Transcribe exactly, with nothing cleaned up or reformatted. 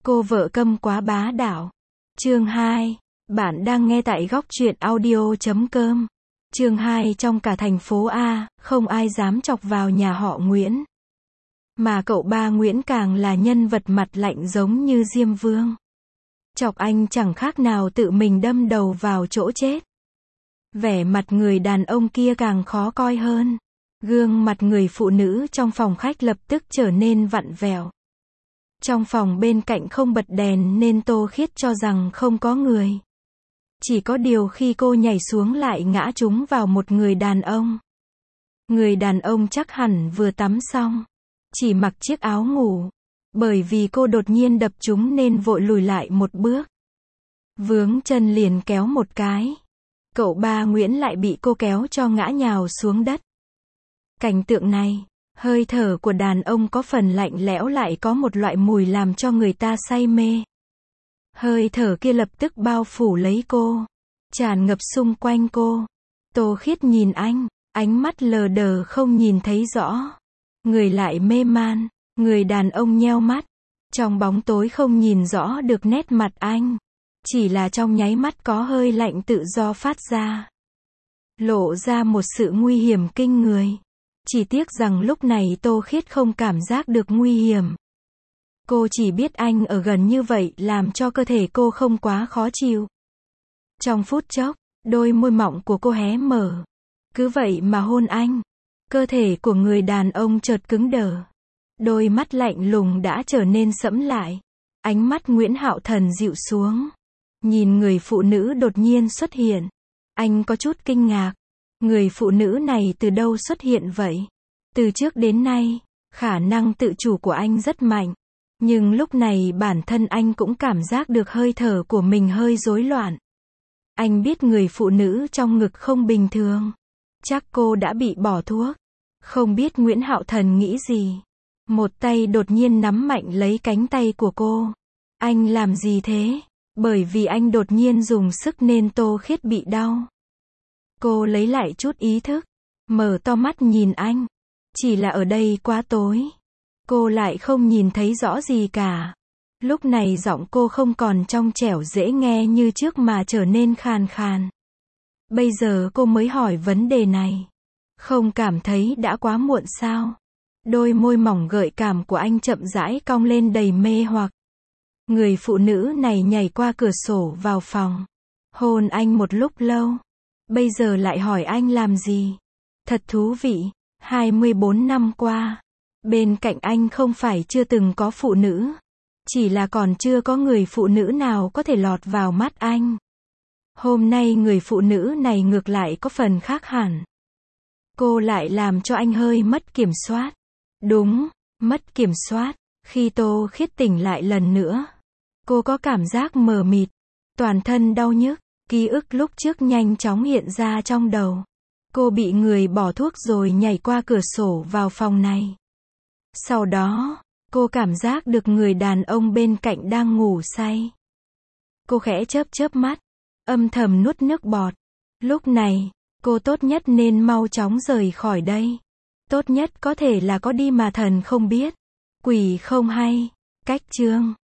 Cô vợ câm quá bá đạo. Chương hai. Bạn đang nghe tại góc truyện audio chấm com. Chương hai. Trong cả thành phố A, không ai dám chọc vào nhà họ Nguyễn. Mà cậu ba Nguyễn càng là nhân vật mặt lạnh giống như Diêm Vương. Chọc anh chẳng khác nào tự mình đâm đầu vào chỗ chết. Vẻ mặt người đàn ông kia càng khó coi hơn. Gương mặt người phụ nữ trong phòng khách lập tức trở nên vặn vẹo. Trong phòng bên cạnh không bật đèn nên Tô Khiết cho rằng không có người. Chỉ có điều khi cô nhảy xuống lại ngã trúng vào một người đàn ông. Người đàn ông chắc hẳn vừa tắm xong, chỉ mặc chiếc áo ngủ. Bởi vì cô đột nhiên đập trúng nên vội lùi lại một bước. Vướng chân liền kéo một cái. Cậu ba Nguyễn lại bị cô kéo cho ngã nhào xuống đất. Cảnh tượng này, hơi thở của đàn ông có phần lạnh lẽo lại có một loại mùi làm cho người ta say mê. Hơi thở kia lập tức bao phủ lấy cô, tràn ngập xung quanh cô. Tô Khiết nhìn anh, ánh mắt lờ đờ không nhìn thấy rõ. Người lại mê man, người đàn ông nheo mắt. Trong bóng tối không nhìn rõ được nét mặt anh. Chỉ là trong nháy mắt có hơi lạnh tự do phát ra. Lộ ra một sự nguy hiểm kinh người. Chỉ tiếc rằng lúc này Tô Khiết không cảm giác được nguy hiểm. Cô chỉ biết anh ở gần như vậy làm cho cơ thể cô không quá khó chịu. Trong phút chốc, đôi môi mọng của cô hé mở. Cứ vậy mà hôn anh. Cơ thể của người đàn ông chợt cứng đờ. Đôi mắt lạnh lùng đã trở nên sẫm lại. Ánh mắt Nguyễn Hạo Thần dịu xuống. Nhìn người phụ nữ đột nhiên xuất hiện. Anh có chút kinh ngạc. Người phụ nữ này từ đâu xuất hiện vậy? Từ trước đến nay, khả năng tự chủ của anh rất mạnh. Nhưng lúc này bản thân anh cũng cảm giác được hơi thở của mình hơi rối loạn. Anh biết người phụ nữ trong ngực không bình thường. Chắc cô đã bị bỏ thuốc. Không biết Nguyễn Hạo Thần nghĩ gì. Một tay đột nhiên nắm mạnh lấy cánh tay của cô. Anh làm gì thế? Bởi vì anh đột nhiên dùng sức nên Tô Khiết bị đau. Cô lấy lại chút ý thức, mở to mắt nhìn anh. Chỉ là ở đây quá tối. Cô lại không nhìn thấy rõ gì cả. Lúc này giọng cô không còn trong trẻo dễ nghe như trước mà trở nên khàn khàn. Bây giờ cô mới hỏi vấn đề này. Không cảm thấy đã quá muộn sao? Đôi môi mỏng gợi cảm của anh chậm rãi cong lên đầy mê hoặc. Người phụ nữ này nhảy qua cửa sổ vào phòng. Hôn anh một lúc lâu. Bây giờ lại hỏi anh làm gì? Thật thú vị. hai mươi bốn năm qua, bên cạnh anh không phải chưa từng có phụ nữ. Chỉ là còn chưa có người phụ nữ nào có thể lọt vào mắt anh. Hôm nay người phụ nữ này ngược lại có phần khác hẳn. Cô lại làm cho anh hơi mất kiểm soát. Đúng, mất kiểm soát. Khi Tô Khiết tỉnh lại lần nữa, cô có cảm giác mờ mịt, toàn thân đau nhức. Ký ức lúc trước nhanh chóng hiện ra trong đầu. Cô bị người bỏ thuốc rồi nhảy qua cửa sổ vào phòng này. Sau đó, cô cảm giác được người đàn ông bên cạnh đang ngủ say. Cô khẽ chớp chớp mắt, âm thầm nuốt nước bọt. Lúc này, cô tốt nhất nên mau chóng rời khỏi đây. Tốt nhất có thể là có đi mà thần không biết, quỷ không hay. Cách chương